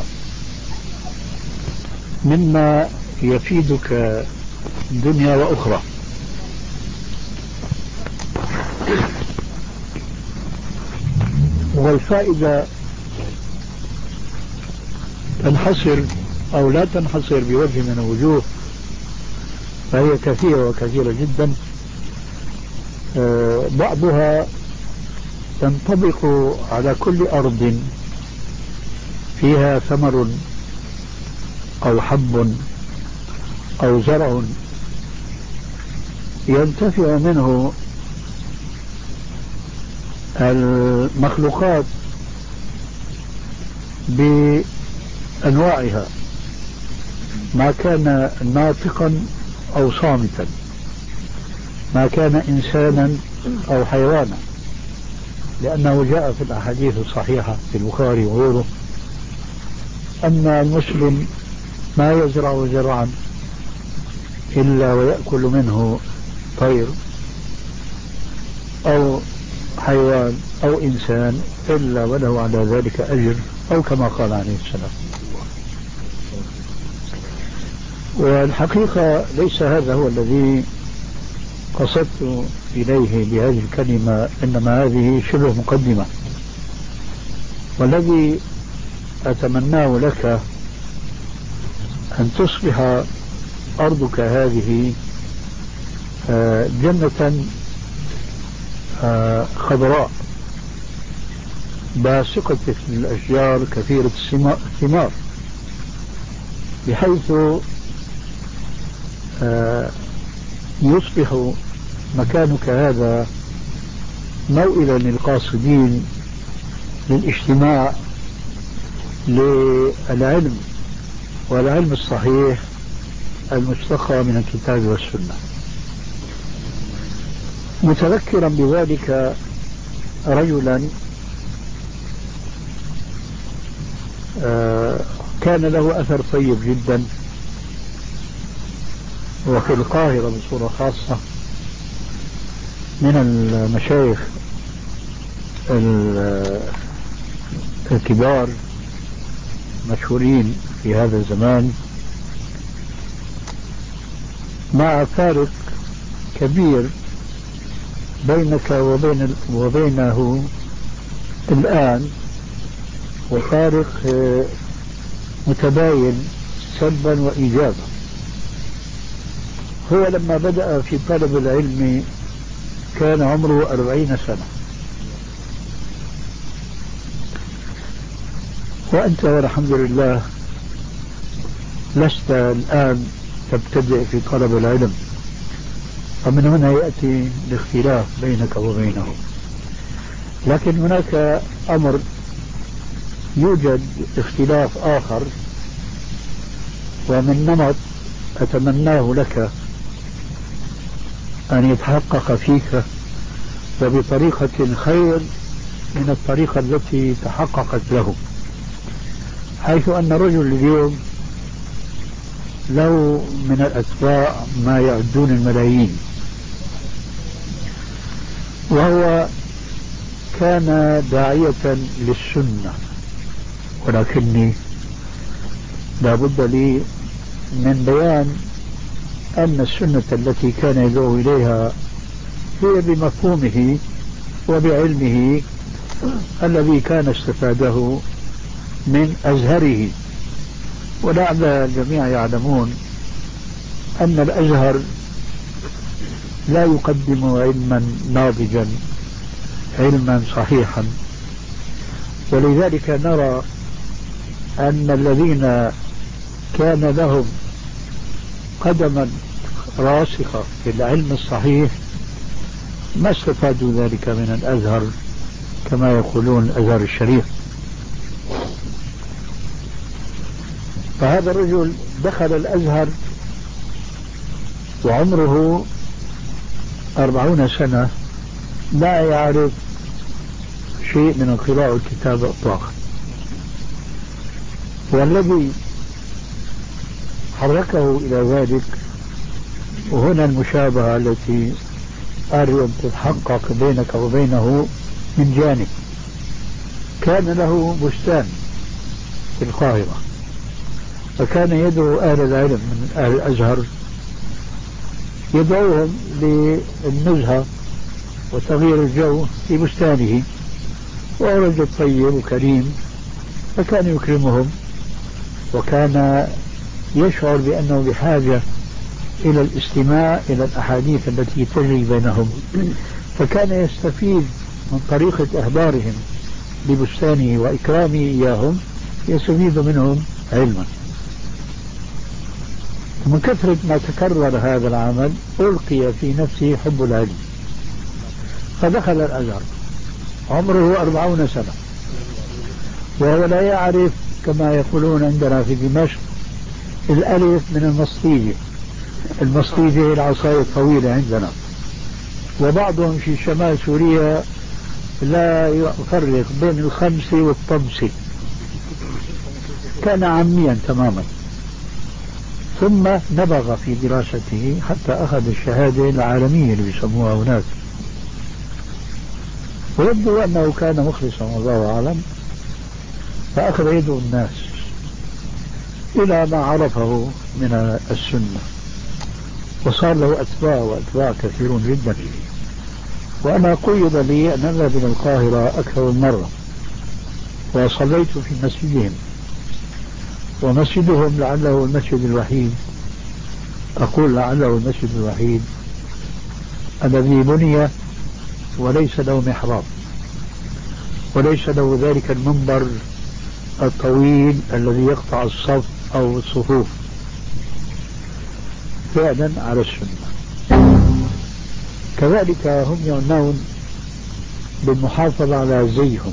مما يفيدك دنيا وأخرى. والفائدة تنحصر أو لا تنحصر بوجه من الوجوه، فهي كثيرة وكثيرة جدا. بعضها تنطبق على كل أرض فيها ثمر أو حب أو زرع ينتفع منه المخلوقات بأنواعها، ما كان ناطقا أو صامتا، ما كان إنسانا أو حيوانا، لأنه جاء في الأحاديث الصحيحة في البخاري وغيره أن المسلم ما يزرع زرعا إلا ويأكل منه طير أو حيوان أو إنسان إلا وله على ذلك أجر، أو كما قال عليه السلام. والحقيقة ليس هذا هو الذي قصدت إليه بهذه الكلمة، إنما هذه شبه مقدمة. والذي أتمناه لك أن تصبح أرضك هذه جنة خضراء باسقة الأشجار كثيرة الثمار، بحيث يصبح مكانك هذا موئلا للقاصدين للاجتماع للعلم، والعلم الصحيح المستقى من الكتاب والسنة. متذكرا بذلك رجلا كان له أثر طيب جدا، وفي القاهرة بصورة خاصة، من المشايخ الكبار مشهورين في هذا الزمان، مع فارق كبير بينك وبين وبينه الآن، وفارق متباين سلبا وإيجابا. هو لما بدأ في طلب العلم كان عمره أربعين سنة، وأنت والحمد لله لست الآن تبتدئ في طلب العلم، ومن هنا يأتي الاختلاف بينك وبينه. لكن هناك أمر يوجد اختلاف آخر، ومن نمط أتمناه لك أن يتحقق فيك وبطريقة خير من الطريقة التي تحققت له، حيث أن رجل اليوم له من الأتباع ما يعدون الملايين، وهو كان داعية للسنة، ولكني لا بد لي من بيان أن السنة التي كان يدعو إليها هي بمفهومه وبعلمه الذي كان استفاده من أزهره. ولعل الجميع يعلمون أن الأزهر لا يقدم علما ناضجا، علما صحيحا، ولذلك نرى أن الذين كان لهم قدما راسخة في العلم الصحيح ما استفادوا ذلك من الأزهر كما يقولون الأزهر الشريف. فهذا الرجل دخل الأزهر وعمره أربعون سنة لا يعرف شيء من القراءة والكتابة إطلاقا، والذي حركه إلى ذلك، وهنا المشابهة التي أرجو أن تتحقق بينك وبينه، من جانب كان له بستان في القاهرة، فكان يدعو أهل العلم من أهل الأزهر، يدعوهم للنزهة وتغيير الجو في بستانه، وهو رجل طيب وكريم، فكان يكرمهم، وكان يشعر بأنه بحاجة إلى الاستماع إلى الأحاديث التي تجري بينهم، فكان يستفيد من طريقة إهدارهم لبستانه وإكرامه إياهم، يستفيد منهم علما. من كثرة ما تكرر هذا العمل ألقي في نفسه حب العلم، فدخل الأزهر عمره أربعون سنة، وهو لا يعرف كما يقولون عندنا في دمشق الألف من المصطيجة. المصطيجة العصاية الطويلة عندنا، وبعضهم في شمال سوريا لا يفرق بين الخمسة والطمسة، كان عاميا تماما. ثم نبغ في دراسته حتى أخذ الشهادة العالمية اللي بيسموها هناك، ويبدو أنه كان مخلصا والله أعلم، فأخذ يدعو الناس إلى ما عرفه من السنة، وصار له أتباع وأتباع كثيرون جدا. وأنا قيد لي أن أذهب إلى القاهرة أكثر من مرة، وصليت في مسجدهم، ومسجدهم لعله المسجد الوحيد، أقول لعله المسجد الوحيد الذي بني وليس له محراب، وليس له ذلك المنبر الطويل الذي يقطع الصف أو الصفوف، فعلا على السنة. كذلك هم يعنون بالمحافظة على زيهم،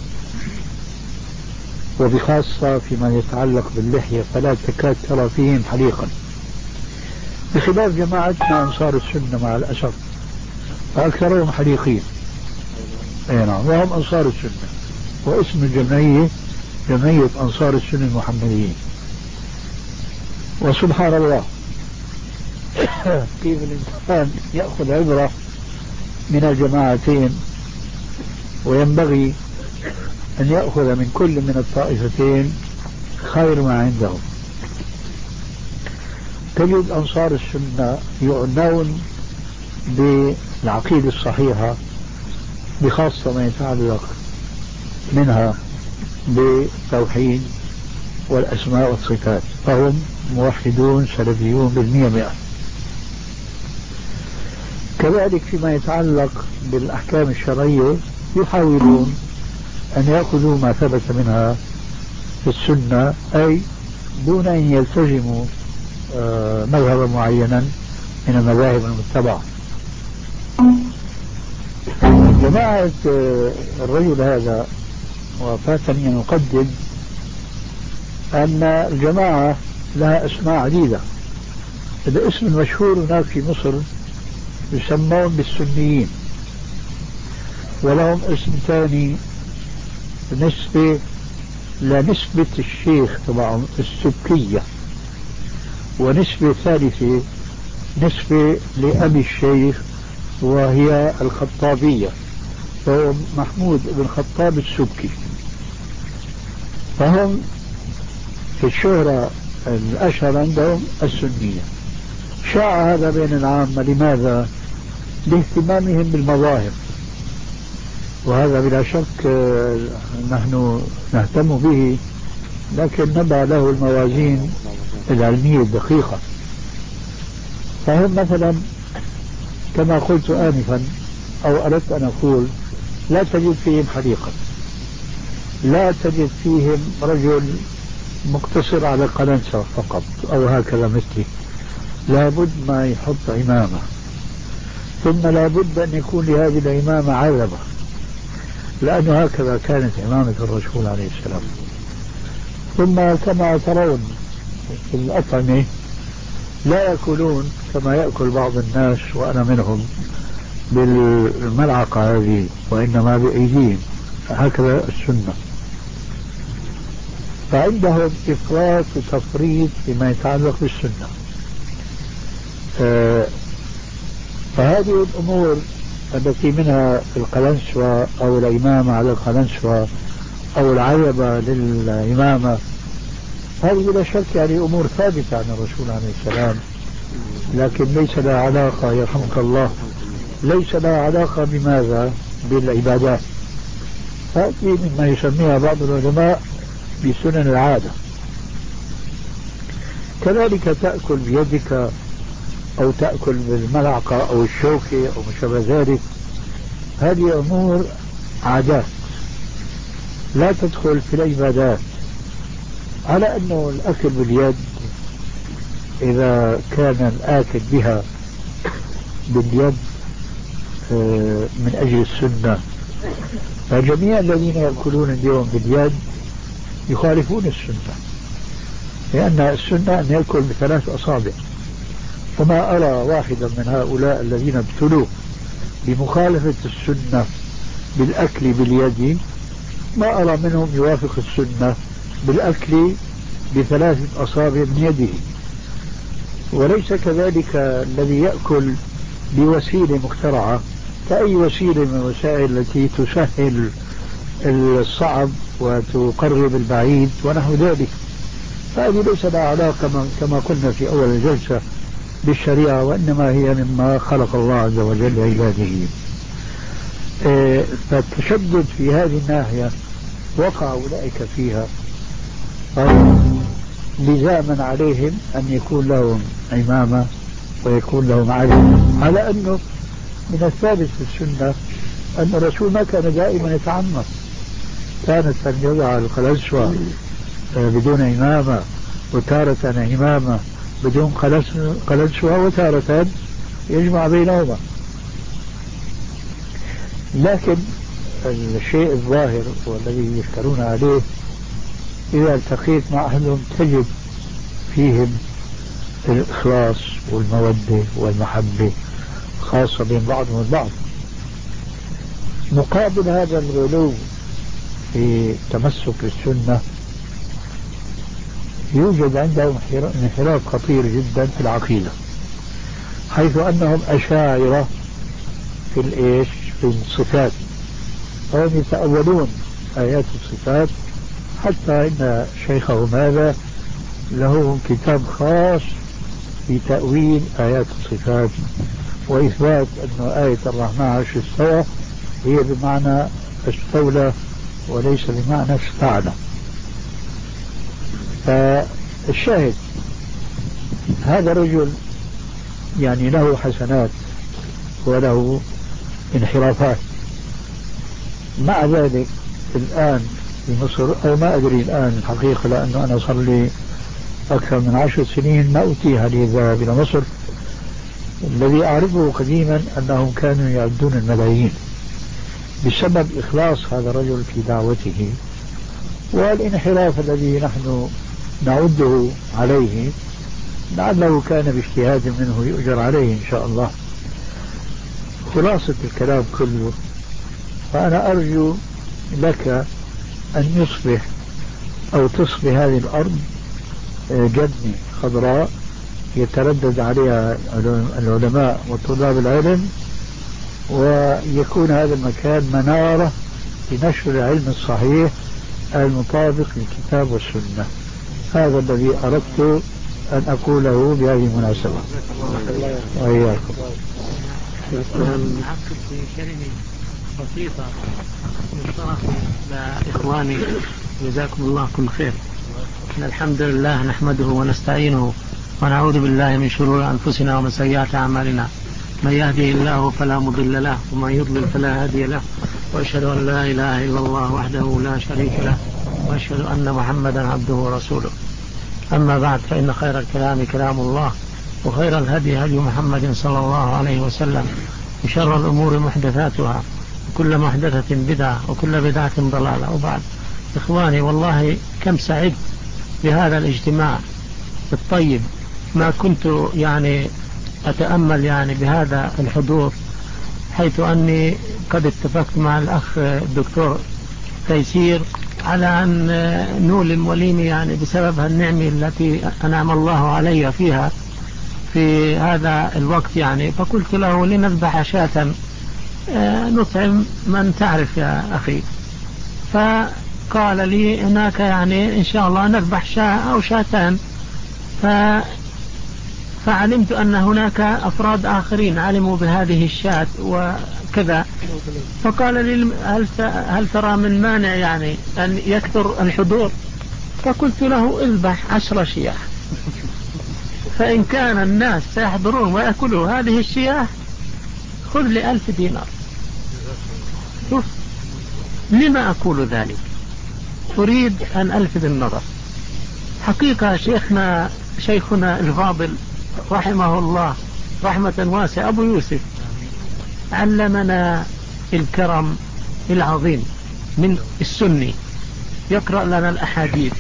وبخاصة فيما يتعلق باللحية، فلا تكاد ترى فيهم حليقا، بخلاف جماعتنا أنصار السنة مع الأسف، فأكثرهم حليقين. أي نعم، وهم أنصار السنة، واسم الجمعية جمعية أنصار السنة المحمديين. وسبحان الله كيف الإنسان يأخذ عبرة من الجماعتين، وينبغي أن يأخذ من كل من الطائفتين خير ما عندهم. تجد أنصار السنة يعنون بالعقيدة الصحيحة، بخاصة ما يتعلق منها بالتوحيد والأسماء والصفات، فهم موحدون سلفيون بالمئة مئة. كذلك فيما يتعلق بالأحكام الشرعية يحاولون أن يأخذوا ما ثبت منها في السنة، أي دون أن يلتزموا مذهبا معينا من المذاهب المتبعة. جماعة الرجل هذا، وفاتني أن أقدم أن الجماعة لها أسماء عديدة. الاسم المشهور هناك في مصر يسمون بالسنيين، ولهم اسم ثاني بالنسبة لنسبة الشيخ طبعا السبكية، ونسبة ثالثة نسبة لأبي الشيخ وهي الخطابية، فهو محمود بن خطاب السبكي. فهم في الشهرة الأشهر عندهم السنية. شاع هذا بين العامة. لماذا؟ لاهتمامهم بالمظاهر، وهذا بلا شك نحن نهتم به، لكن نضع له الموازين العلمية الدقيقة. فهم مثلا كما قلت آنفا أو أردت أن أقول، لا تجد فيهم حديقة، لا تجد فيهم رجل مقتصر على قلنسة فقط أو هكذا مثلي، لابد ما يحط عمامة، ثم لابد أن يكون لهذه العمامة عربة، لأنه هكذا كانت عمامة الرسول عليه السلام. ثم كما ترون في الأطعمة لا يأكلون كما يأكل بعض الناس وأنا منهم بالملعقة هذه، وإنما بأيديهم، هكذا السنة. فعندهم إفراط وتفريط فيما يتعلق بالسنة. آه فهذه الأمور التي منها القلنسوة أو الإمامة على القلنسوة أو العيبة للإمامة، هذه بلا شك يعني أمور ثابتة عن الرسول عليه السلام، لكن ليس لها علاقة، يرحمك الله، ليس لها علاقة بماذا؟ بالعبادات. هذه مما يسميها بعض العلماء بسنن العادة. كذلك تأكل بيدك أو تأكل بالملعقة أو الشوكة أو ما شابه ذلك، هذه أمور عادات لا تدخل في العبادات. على أنه الأكل باليد إذا كان الآكل بها باليد من أجل السنة، فجميع الذين يأكلون اليوم باليد يخالفون السنة، لأن السنة أن يأكل بثلاث أصابع. وما أرى واحدا من هؤلاء الذين ابتلوا بمخالفة السنة بالأكل باليد، ما أرى منهم يوافق السنة بالأكل بثلاثة أصابع من يده. وليس كذلك الذي يأكل بوسيلة مخترعة كأي وسيلة من الوسائل التي تسهل الصعب وتقرب البعيد ونحو ذلك. فهذه ليس لها علاقة كما قلنا في أول الجلسة بالشريعة، وإنما هي مما خلق الله عز وجل عباده. فالتشدد في هذه الناحية وقع أولئك فيها، لزاما عليهم أن يكون لهم عمامة ويكون لهم علم، على أنه من الثابت في السنة أن الرسول ما كان دائما يتعمم، كانت أن يضع القلنسوة بدون عمامة، وتارة عمامة بدون قلنسوة، وتارة يجمع بينهما. لكن الشيء الظاهر والذي يشكرون عليه، إذا التقيت مع أهلهم تجد فيهم الإخلاص والمودة والمحبة خاصة بين بعضهم البعض. مقابل هذا الغلو في تمسك بالسنة يوجد عندهم انحراف خطير جدا في العقيدة، حيث أنهم أشاعرة في الإيش في الصفات، فهم يتأولون آيات الصفات، حتى إن شيخهم هذا له كتاب خاص في تأويل آيات الصفات وإثبات أن آية الرحمن عرش استوى هي بمعنى استولى وليس بمعنى استعلى. فالشاهد هذا الرجل يعني له حسنات وله انحرافات. مع ذلك الآن في مصر، أو ما أدري الآن الحقيقة، لأنه أنا صار لي أكثر من عشر سنين ما أتيها لي الذهاب إلى مصر، الذي أعرفه قديما أنهم كانوا يعدون الملايين بسبب إخلاص هذا الرجل في دعوته والانحراف الذي نحن نعده عليه لعله كان باجتهاد منه يؤجر عليه إن شاء الله. خلاصة الكلام كله، فأنا أرجو لك أن يصبح أو تصبح هذه الأرض جنة خضراء يتردد عليها العلماء وطلاب العلم، ويكون هذا المكان منارة لنشر العلم الصحيح المطابق للكتاب والسنة. هذا الذي أردت أن أقوله بهذه المناسبة. وإياكم. أعقب بكلمة بسيطة من طرفي لإخواني جزاكم الله كل خير. الحمد لله نحمده ونستعينه ونعوذ بالله من شرور أنفسنا ومن سيئات أعمالنا، من يهده الله فلا مضل له ومن يضلل فلا هادي له، وأشهد أن لا إله إلا الله وحده لا شريك له، وأشهد أن محمدا عبده ورسوله. أما بعد، فإن خير الكلام كلام الله، وخير الهدي هدي محمد صلى الله عليه وسلم، وشر الأمور محدثاتها، وكل محدثة بدعة، وكل بدعة ضلالة. وبعد، إخواني والله كم سعدت بهذا الاجتماع الطيب، ما كنت يعني أتأمل يعني بهذا الحضور، حيث أني قد اتفقت مع الأخ الدكتور تيسير على أن نولم وليمي يعني بسبب النعمة التي أنعم الله علي فيها في هذا الوقت يعني. فقلت له لنذبح شاة نطعم من تعرف يا أخي، فقال لي هناك يعني إن شاء الله نذبح شاة أو شاتان. ف فعلمت أن هناك أفراد آخرين علموا بهذه الشاة وكذا، فقال لي هل, هل ترى من مانع يعني أن يكثر الحضور؟ فقلت له اذبح عشر شياه، فإن كان الناس سيحضرون ويأكلوا هذه الشياه خذ لي ألف دينار. شوف لما أقول ذلك؟ أريد أن ألفت النظر. حقيقة شيخنا شيخنا الفاضل رحمه الله رحمة واسعة أبو يوسف علمنا الكرم العظيم من السني، يقرأ لنا الأحاديث.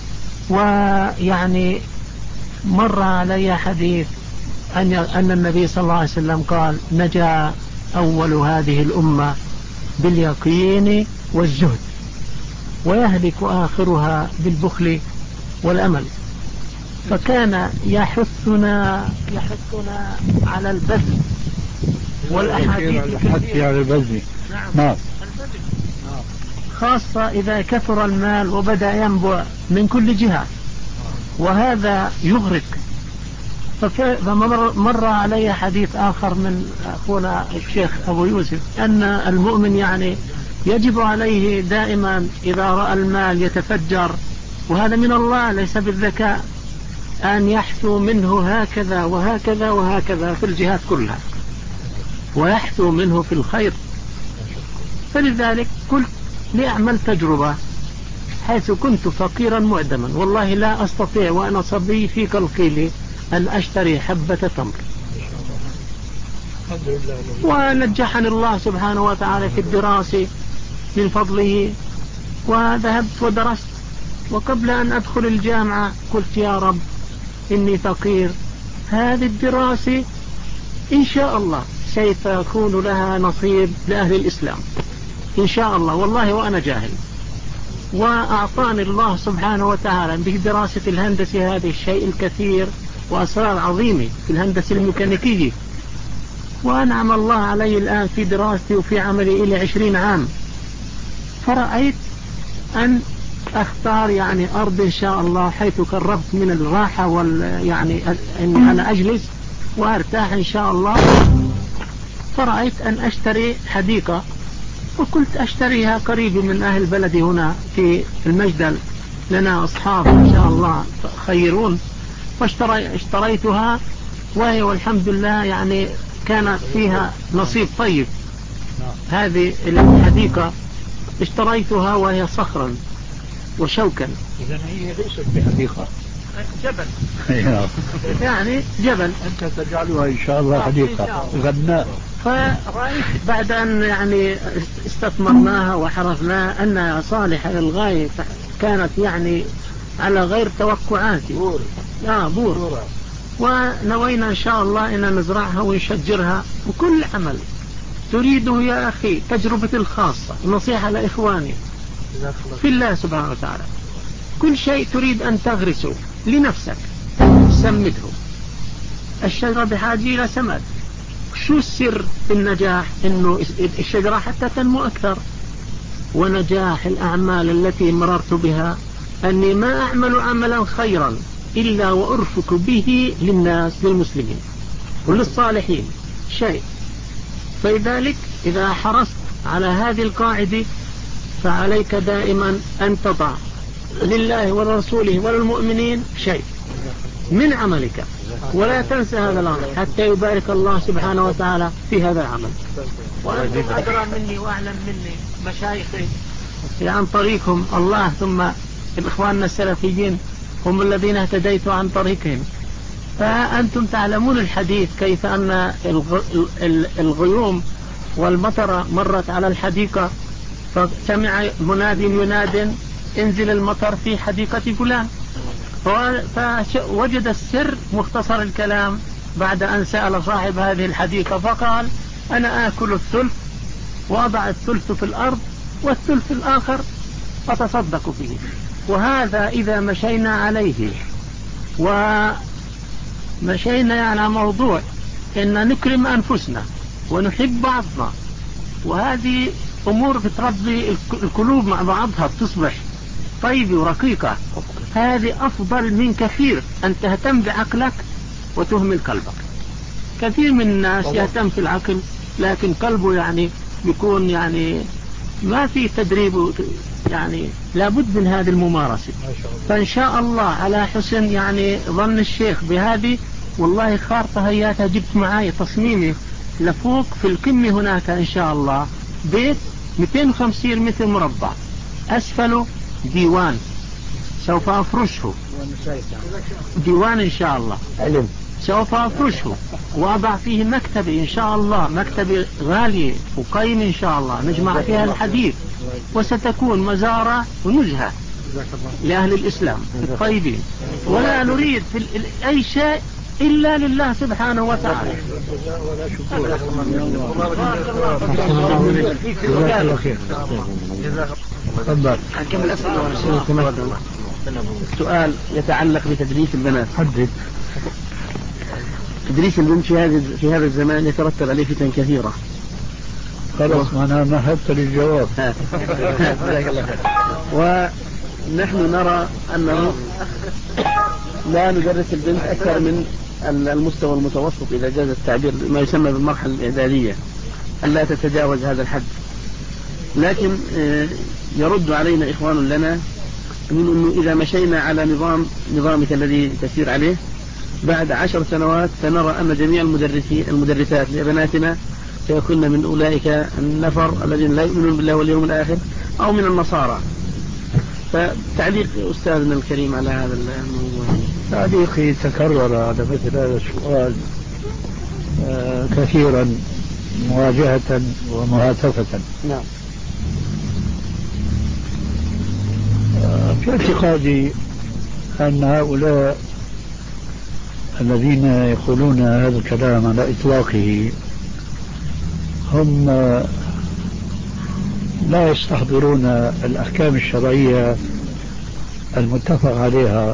ويعني مر علي حديث أن أن النبي صلى الله عليه وسلم قال نجا أول هذه الأمة باليقين والزهد، ويهلك آخرها بالبخل والأمل. فكان يحثنا يحثنا على البذل والأحاديث على البذل. نعم. خاصة إذا كثر المال وبدأ ينبع من كل جهة، وهذا يغرق. فمر علي حديث آخر من أخونا الشيخ أبو يوسف أن المؤمن يعني يجب عليه دائما إذا رأى المال يتفجر، وهذا من الله ليس بالذكاء، أن يحثو منه هكذا وهكذا وهكذا في الجهات كلها، ويحثو منه في الخير. فلذلك قلت لأعمل تجربة، حيث كنت فقيرا معدما والله لا أستطيع وأنا صبي في قلقيلي أن أشتري حبة تمر، ونجحني الله سبحانه وتعالى في الدراسة من فضله، وذهبت ودرست. وقبل أن أدخل الجامعة قلت يا رب إني فقير، هذه الدراسة إن شاء الله سيكون لها نصيب لأهل الإسلام إن شاء الله، والله وأنا جاهل. وأعطاني الله سبحانه وتعالى بدراسة الهندسة هذه الشيء الكثير وأسرار عظيمة في الهندسة الميكانيكية، وأنعم الله علي الآن في دراستي وفي عملي إلى عشرين عام. فرأيت أن أختار يعني أرض إن شاء الله حيث قربت من الراحة وال يعني أن أنا أجلس وأرتاح إن شاء الله. فرأيت أن أشتري حديقة، وقلت أشتريها قريب من أهل بلدي هنا في المجدل، لنا أصحاب إن شاء الله خيرون. فاشتريتها، وهي والحمد لله يعني كان فيها نصيب طيب. هذه الحديقة اشتريتها وهي صخرا وشوكا. إذن هي ليست بحديقة. جبل نعم. يعني جبل أنت تجعلها إن شاء الله حديقة غناء. فرأيت بعد أن يعني استثمرناها وحرفناها أنها صالحة للغاية، كانت يعني على غير توقعاتي. بور. آه بور. بور. ونوينا إن شاء الله أن نزرعها ونشجرها، وكل عمل تريده يا أخي تجربة الخاصة، نصيحة لإخواني في الله سبحانه وتعالى، كل شيء تريد أن تغرسه لنفسك سمده. الشجرة بحاجة إلى سماد. شو السر في النجاح؟ إنه الشجرة حتى تنمو أكثر. ونجاح الأعمال التي مررت بها أني ما أعمل عملا خيرا إلا وأرفق به للناس، للمسلمين وللصالحين شيء. فلذلك إذا حرصت على هذه القاعدة فعليك دائما أن تضع لله ولرسوله وللمؤمنين شيء من عملك، ولا تنسى هذا الأمر حتى يبارك الله سبحانه وتعالى في هذا العمل. وأنتم أدرى مني وأعلم مني مشايخي عن طريقهم الله، ثم الإخواننا السلفيين هم الذين اهتديتوا عن طريقهم. فأنتم تعلمون الحديث كيف أن الغيوم والمطر مرت على الحديقة، فسمع مناد يناد انزل المطر في حديقة فلان، فوجد السر مختصر الكلام بعد أن سأل صاحب هذه الحديقة فقال أنا آكل الثلث وأضع الثلث في الأرض والثلث الآخر أتصدق به. وهذا إذا مشينا عليه ومشينا على موضوع إن نكرم أنفسنا ونحب بعضنا، وهذه أمور بتربي القلوب مع بعضها بتصبح طيبة ورقيقة. هذه أفضل من كثير أن تهتم بعقلك وتهمل قلبك. كثير من الناس يهتم في العقل لكن قلبه يعني يكون يعني ما في تدريب، يعني لابد من هذه الممارسة. فإن شاء الله على حسن يعني ظن الشيخ بهذه، والله خارطة هياتها جبت معاي تصميمي لفوق في القمة هناك إن شاء الله بيت مئتين وخمسين متر مربع، أسفله ديوان سوف أفرشه، ديوان إن شاء الله سوف أفرشه وأضع فيه مكتبي إن شاء الله، مكتبي غالية وقيم إن شاء الله نجمع فيها الحديث، وستكون مزارة ونزهة لأهل الإسلام الطيبين. ولا نريد في أي شيء إلا لله سبحانه وتعالى. سؤال يتعلق بتدريس البنات. حدد. تدريس البنت في هذا في هذا الزمان يترتب عليه فتن كثيرة. خلاص أنا مهدت للجواب. ونحن نرى أنه لا ندرس البنت أكثر من المستوى المتوسط إذا جاز التعبير، ما يسمى بالمرحلة الإعدادية، أن لا تتجاوز هذا الحد. لكن يرد علينا إخوان لنا من أنه إذا مشينا على نظام نظامك الذي تسير عليه بعد عشر سنوات سنرى أن جميع المدرسين المدرسات لبناتنا سيكون من أولئك النفر الذين لا يؤمنون بالله واليوم الآخر أو من النصارى. فتعليق أستاذنا الكريم على هذا الموضوع. تعليقي تكرر على مثل هذا السؤال آه كثيرا مواجهة ومهاتفة. نعم. آه في اعتقادي أن هؤلاء الذين يقولون هذا الكلام على إطلاقه هم لا يستحضرون الأحكام الشرعية المتفق عليها،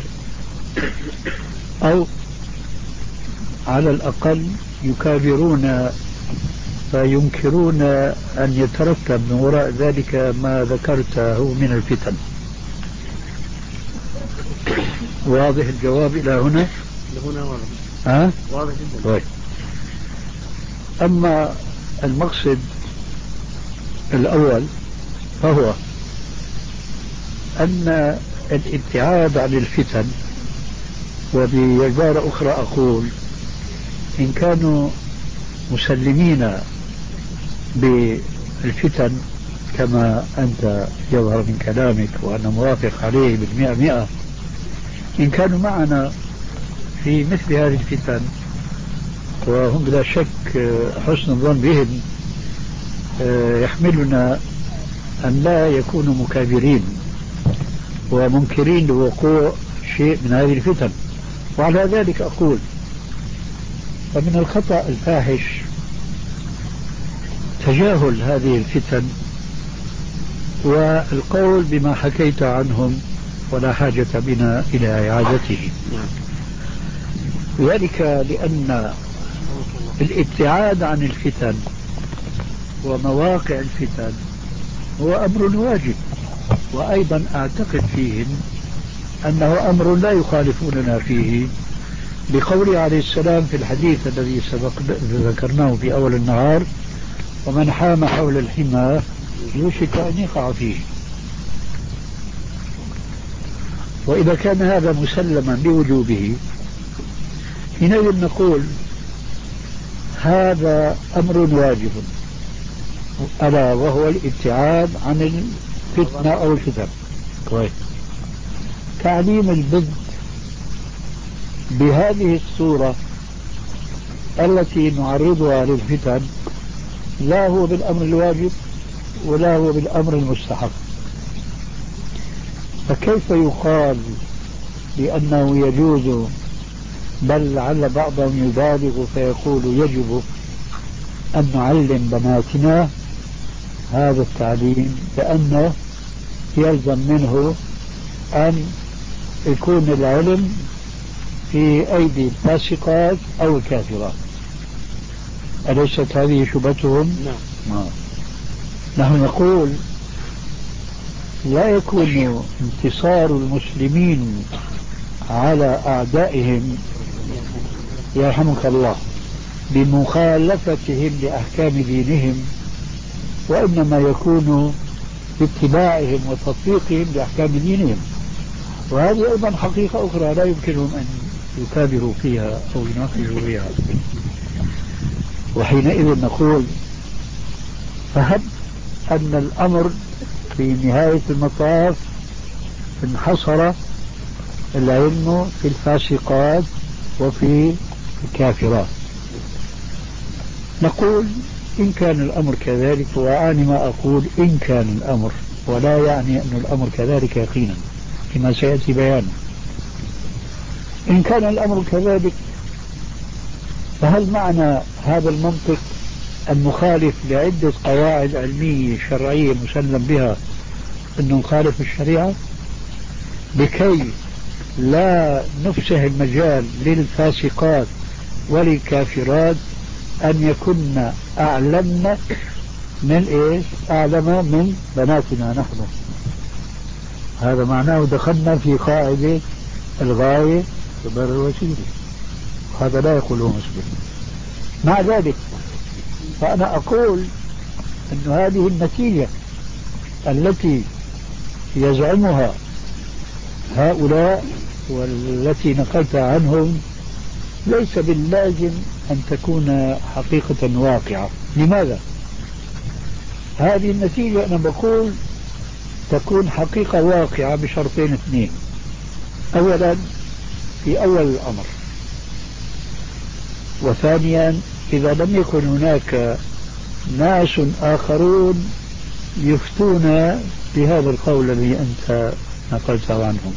أو على الأقل يكابرون فينكرون أن يترتب من وراء ذلك ما ذكرته من الفتن. واضح الجواب إلى هنا؟ هنا واضح. ها؟ واضح جدا. طيب. أما المقصد الأول فهو أن الابتعاد عن الفتن، وبعبارة أخرى أقول إن كانوا مسلمين بالفتن كما أنت يظهر من كلامك وأنا موافق عليه بالمئة مئة، إن كانوا معنا في مثل هذه الفتن وهم بلا شك حسن الظن بهم يحملنا أن لا يكونوا مكابرين ومنكرين لوقوع شيء من هذه الفتن. وعلى ذلك أقول فمن الخطأ الفاحش تجاهل هذه الفتن والقول بما حكيت عنهم ولا حاجة بنا إلى إعادته، ذلك لأن الابتعاد عن الفتن ومواقع الفتن هو أمر واجب، وأيضا أعتقد فيهم أنه أمر لا يخالفوننا فيه، بقوله عليه السلام في الحديث الذي سبق ذكرناه في أول النهار: ومن حام حول الحمى يوشك أن يقع فيه. وإذا كان هذا مسلما بوجوبه حينئذ نقول هذا أمر واجب، ألا وهو الابتعاد عن الفتنة أو الفتن. كويس. تعليم البنت بهذه الصورة التي نعرضها للفتن لا هو بالأمر الواجب ولا هو بالأمر المستحب، فكيف يقال بأنه يجوز، بل لعل بعضهم يبالغ فيقول يجب أن نعلم بناتنا هذا التعليم، لأنه يلزم منه أن يكون العلم في أيدي الفاسقات أو الكافرات. أليست هذه شبهتهم؟ نعم. نحن نقول لا يكون انتصار المسلمين على أعدائهم يرحمك الله بمخالفتهم لأحكام دينهم، وإنما يكون باتباعهم وتطبيقهم لأحكام دينهم. وهذه أيضا حقيقة أخرى لا يمكنهم أن يكابروا فيها أو يناقشوا فيها. وحينئذ نقول فهب أن الأمر في نهاية المطاف انحصر العلم في الفاسقات وفي الكافرات. نقول إن كان الأمر كذلك، وأعني ما أقول إن كان الأمر، ولا يعني أن الأمر كذلك يقينا كما سيأتي بيانه. إن كان الأمر كذلك فهل معنى هذا المنطق المخالف لعدة قواعد علمية شرعية مسلم بها أنه نخالف الشريعة لكي لا نفسح المجال للفاسقات وللكافرات أن يكن أعلمنا من إيش؟ أعلم من بناتنا نحن. هذا معناه دخلنا في قاعدة الغاية تبرر الوسيلة، هذا لا يقوله مسلم. مع ذلك فأنا أقول أن هذه النتيجة التي يزعمها هؤلاء والتي نقلت عنهم ليس باللازم أن تكون حقيقة واقعة. لماذا؟ هذه النتيجة أنا بقول تكون حقيقة واقعة بشرطين اثنين. أولا في أول الأمر، وثانيا إذا لم يكن هناك ناس آخرون يفتون بهذا القول الذي أنت نقلت عنهم،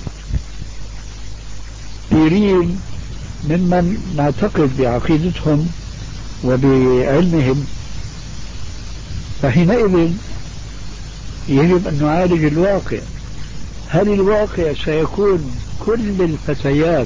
كثيرين ممن نعتقد بعقيدتهم وبعلمهم. فحينئذ يجب أن نعالج الواقع. هل الواقع سيكون كل الفتيات،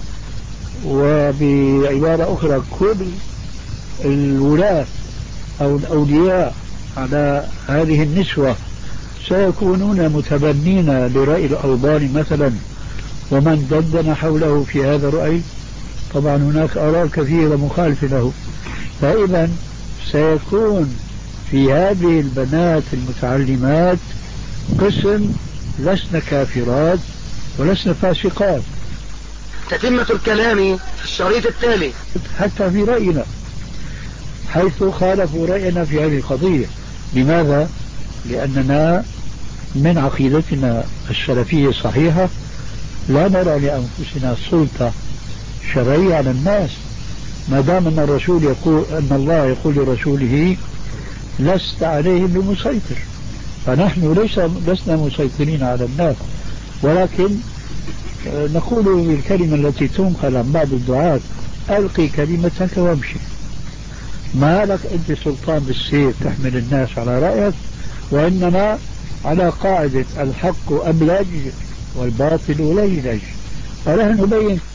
وبعبارة أخرى كل الولاة أو الأولياء على هذه النسوة سيكونون متبنين لرأي الألباني مثلا ومن دندن حوله في هذا الرأي؟ طبعا هناك آراء كثيرة مخالفة له. فإذا سيكون في هذه البنات المتعلمات قسم لسن كافرات ولسن فاسقات. تتمة الكلام في الشريط التالي. حتى في رأينا حيث خالفوا رأينا في هذه القضية. لماذا؟ لأننا من عقيدتنا السلفية الصحيحة لا نرى لأنفسنا سلطة شرعية على الناس، ما دام أن الرسول يقول، أن الله يقول لرسوله لست عليهم بمسيطر، فنحن ليس لسنا مسيطرين على الناس، ولكن نقول بالكلمة التي تنقل عن بعض الدعاة: ألقي كلمتك وامشي. ما لك أنت سلطان بالسيف تحمل الناس على رأيك، وإنما على قاعدة الحق أبلج والباطل ليلج. فنحن نبين